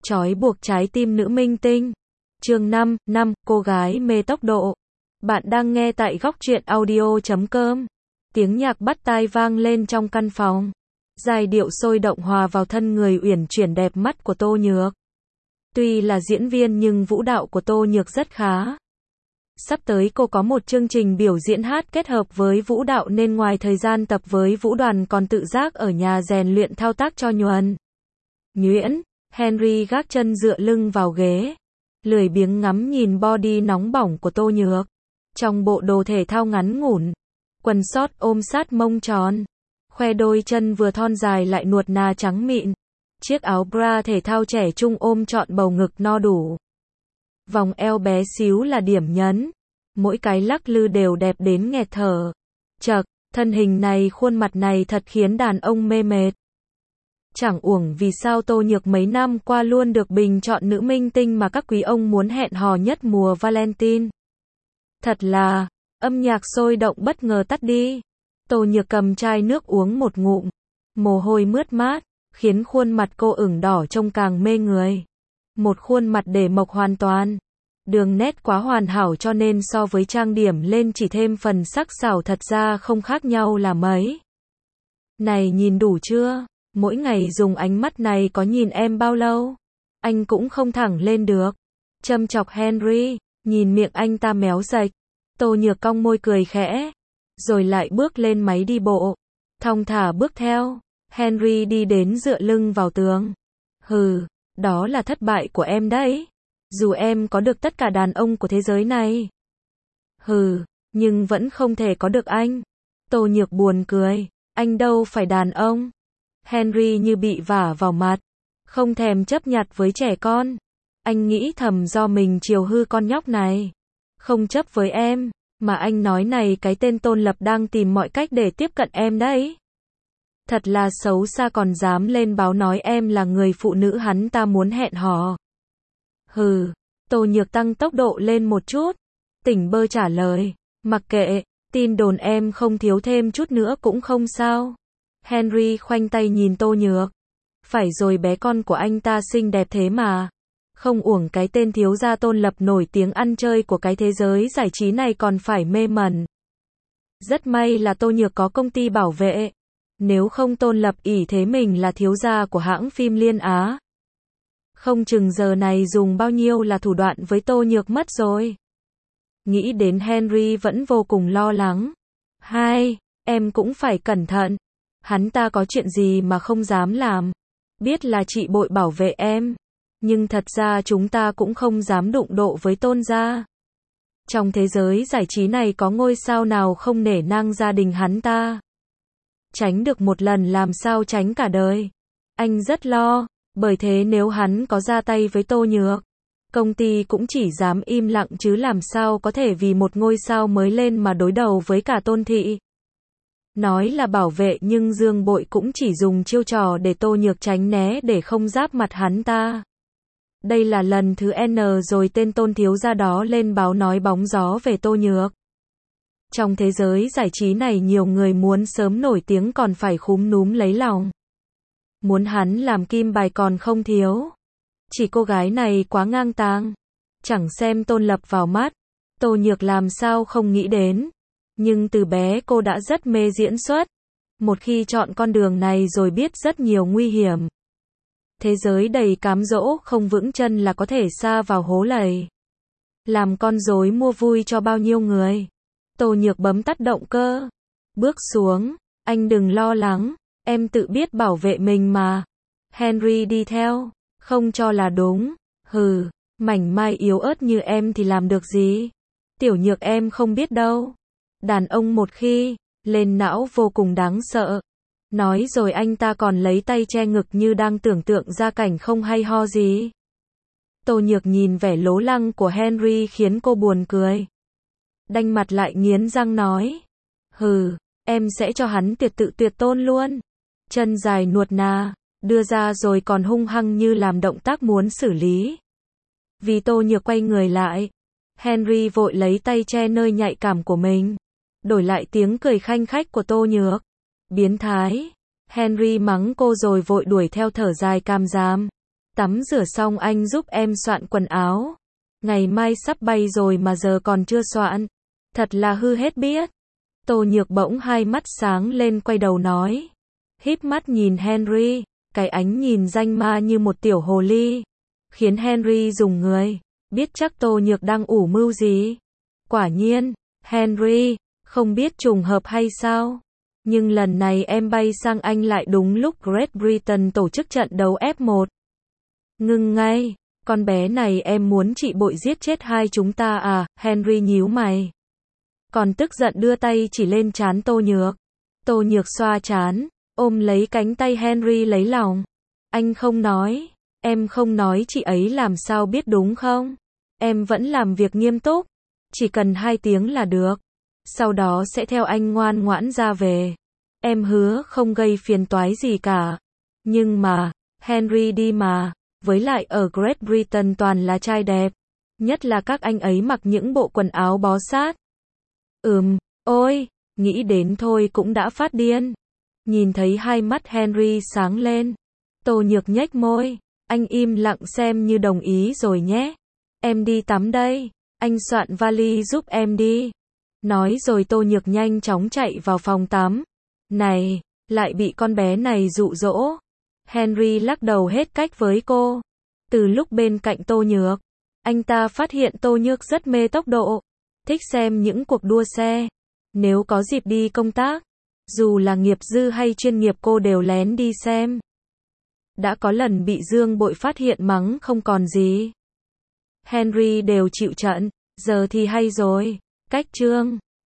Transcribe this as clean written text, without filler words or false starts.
Trói buộc trái tim nữ minh tinh. Chương 5, cô gái mê tốc độ. Bạn đang nghe tại góc truyện audio.com. Tiếng nhạc bắt tai vang lên trong căn phòng. Giai điệu sôi động hòa vào thân người uyển chuyển đẹp mắt của Tô Nhược. Tuy là diễn viên nhưng vũ đạo của Tô Nhược rất khá. Sắp tới cô có một chương trình biểu diễn hát kết hợp với vũ đạo nên ngoài thời gian tập với vũ đoàn còn tự giác ở nhà rèn luyện thao tác cho nhuần nhuyễn. Henry gác chân dựa lưng vào ghế, lười biếng ngắm nhìn body nóng bỏng của Tô Nhược. Trong bộ đồ thể thao ngắn ngủn, quần short ôm sát mông tròn, khoe đôi chân vừa thon dài lại nuột nà trắng mịn. Chiếc áo bra thể thao trẻ trung ôm trọn bầu ngực no đủ. Vòng eo bé xíu là điểm nhấn, mỗi cái lắc lư đều đẹp đến nghẹt thở. Chậc, thân hình này khuôn mặt này thật khiến đàn ông mê mệt. Chẳng uổng vì sao Tô Nhược mấy năm qua luôn được bình chọn nữ minh tinh mà các quý ông muốn hẹn hò nhất mùa Valentine. Thật là, âm nhạc sôi động bất ngờ tắt đi. Tô Nhược cầm chai nước uống một ngụm, mồ hôi mướt mát, khiến khuôn mặt cô ửng đỏ trông càng mê người. Một khuôn mặt để mộc hoàn toàn. Đường nét quá hoàn hảo cho nên so với trang điểm lên chỉ thêm phần sắc sảo thật ra không khác nhau là mấy. Này nhìn đủ chưa? Mỗi ngày dùng ánh mắt này có nhìn em bao lâu? Anh cũng không thẳng lên được. Châm chọc Henry, nhìn miệng anh ta méo sạch. Tô Nhược cong môi cười khẽ, rồi lại bước lên máy đi bộ. Thong thả bước theo. Henry đi đến dựa lưng vào tường. Hừ, đó là thất bại của em đấy. Dù em có được tất cả đàn ông của thế giới này. Hừ, nhưng vẫn không thể có được anh. Tô Nhược buồn cười, anh đâu phải đàn ông. Henry như bị vả vào mặt, không thèm chấp nhặt với trẻ con. Anh nghĩ thầm do mình chiều hư con nhóc này. Không chấp với em, mà anh nói này cái tên Tôn Lập đang tìm mọi cách để tiếp cận em đấy. Thật là xấu xa còn dám lên báo nói em là người phụ nữ hắn ta muốn hẹn hò. Hừ, Tô Nhược tăng tốc độ lên một chút. Tỉnh bơ trả lời, mặc kệ, tin đồn em không thiếu thêm chút nữa cũng không sao. Henry khoanh tay nhìn Tô Nhược. Phải rồi bé con của anh ta xinh đẹp thế mà. Không uổng cái tên thiếu gia Tôn Lập nổi tiếng ăn chơi của cái thế giới giải trí này còn phải mê mẩn. Rất may là Tô Nhược có công ty bảo vệ. Nếu không Tôn Lập ỷ thế mình là thiếu gia của hãng phim Liên Á. Không chừng giờ này dùng bao nhiêu là thủ đoạn với Tô Nhược mất rồi. Nghĩ đến Henry vẫn vô cùng lo lắng. Hai, em cũng phải cẩn thận. Hắn ta có chuyện gì mà không dám làm. Biết là chị bội bảo vệ em. Nhưng thật ra chúng ta cũng không dám đụng độ với Tôn gia. Trong thế giới giải trí này có ngôi sao nào không nể nang gia đình hắn ta. Tránh được một lần làm sao tránh cả đời. Anh rất lo, bởi thế nếu hắn có ra tay với Tô Nhược, công ty cũng chỉ dám im lặng chứ làm sao có thể vì một ngôi sao mới lên mà đối đầu với cả Tôn thị. Nói là bảo vệ nhưng Dương Bội cũng chỉ dùng chiêu trò để Tô Nhược tránh né để không giáp mặt hắn ta. Đây là lần thứ N rồi tên Tôn thiếu gia đó lên báo nói bóng gió về Tô Nhược. Trong thế giới giải trí này nhiều người muốn sớm nổi tiếng còn phải khúm núm lấy lòng. Muốn hắn làm kim bài còn không thiếu. Chỉ cô gái này quá ngang tàng. Chẳng xem Tôn Lập vào mắt. Tô Nhược làm sao không nghĩ đến. Nhưng từ bé cô đã rất mê diễn xuất. Một khi chọn con đường này rồi biết rất nhiều nguy hiểm. Thế giới đầy cám dỗ không vững chân là có thể sa vào hố lầy. Làm con rối mua vui cho bao nhiêu người. Tô Nhược bấm tắt động cơ. Bước xuống, anh đừng lo lắng, em tự biết bảo vệ mình mà. Henry đi theo, không cho là đúng. Hừ, mảnh mai yếu ớt như em thì làm được gì. Tiểu Nhược em không biết đâu. Đàn ông một khi lên não vô cùng đáng sợ. Nói rồi anh ta còn lấy tay che ngực như đang tưởng tượng ra cảnh không hay ho gì. Tô Nhược nhìn vẻ lố lăng của Henry khiến cô buồn cười. Đanh mặt lại nghiến răng nói. Hừ, em sẽ cho hắn tuyệt tự tuyệt tôn luôn. Chân dài nuột nà, đưa ra rồi còn hung hăng như làm động tác muốn xử lý. Vì Tô Nhược quay người lại, Henry vội lấy tay che nơi nhạy cảm của mình. Đổi lại tiếng cười khanh khách của Tô Nhược. Biến thái. Henry mắng cô rồi vội đuổi theo thở dài cam giảm. Tắm rửa xong anh giúp em soạn quần áo. Ngày mai sắp bay rồi mà giờ còn chưa soạn. Thật là hư hết biết. Tô Nhược bỗng hai mắt sáng lên quay đầu nói. Híp mắt nhìn Henry, cái ánh nhìn danh ma như một tiểu hồ ly. Khiến Henry rùng người, biết chắc Tô Nhược đang ủ mưu gì. Quả nhiên, Henry, không biết trùng hợp hay sao. Nhưng lần này em bay sang Anh lại đúng lúc Great Britain tổ chức trận đấu F1. Ngưng ngay, con bé này em muốn chị bội giết chết hai chúng ta à, Henry nhíu mày. Còn tức giận đưa tay chỉ lên trán Tô Nhược. Tô Nhược xoa trán, ôm lấy cánh tay Henry lấy lòng. Anh không nói, em không nói chị ấy làm sao biết đúng không? Em vẫn làm việc nghiêm túc, chỉ cần 2 tiếng là được. Sau đó sẽ theo anh ngoan ngoãn ra về. Em hứa không gây phiền toái gì cả. Nhưng mà, Henry đi mà, với lại ở Great Britain toàn là trai đẹp. Nhất là các anh ấy mặc những bộ quần áo bó sát. Ôi, nghĩ đến thôi cũng đã phát điên. Nhìn thấy hai mắt Henry sáng lên. Tô Nhược nhếch môi. Anh im lặng xem như đồng ý rồi nhé. Em đi tắm đây. Anh soạn vali giúp em đi. Nói rồi Tô Nhược nhanh chóng chạy vào phòng tắm. Này, lại bị con bé này dụ dỗ. Henry lắc đầu hết cách với cô. Từ lúc bên cạnh Tô Nhược, anh ta phát hiện Tô Nhược rất mê tốc độ. Thích xem những cuộc đua xe. Nếu có dịp đi công tác, dù là nghiệp dư hay chuyên nghiệp cô đều lén đi xem. Đã có lần bị Dương Bội phát hiện mắng không còn gì. Henry đều chịu trận, giờ thì hay rồi. Cách chương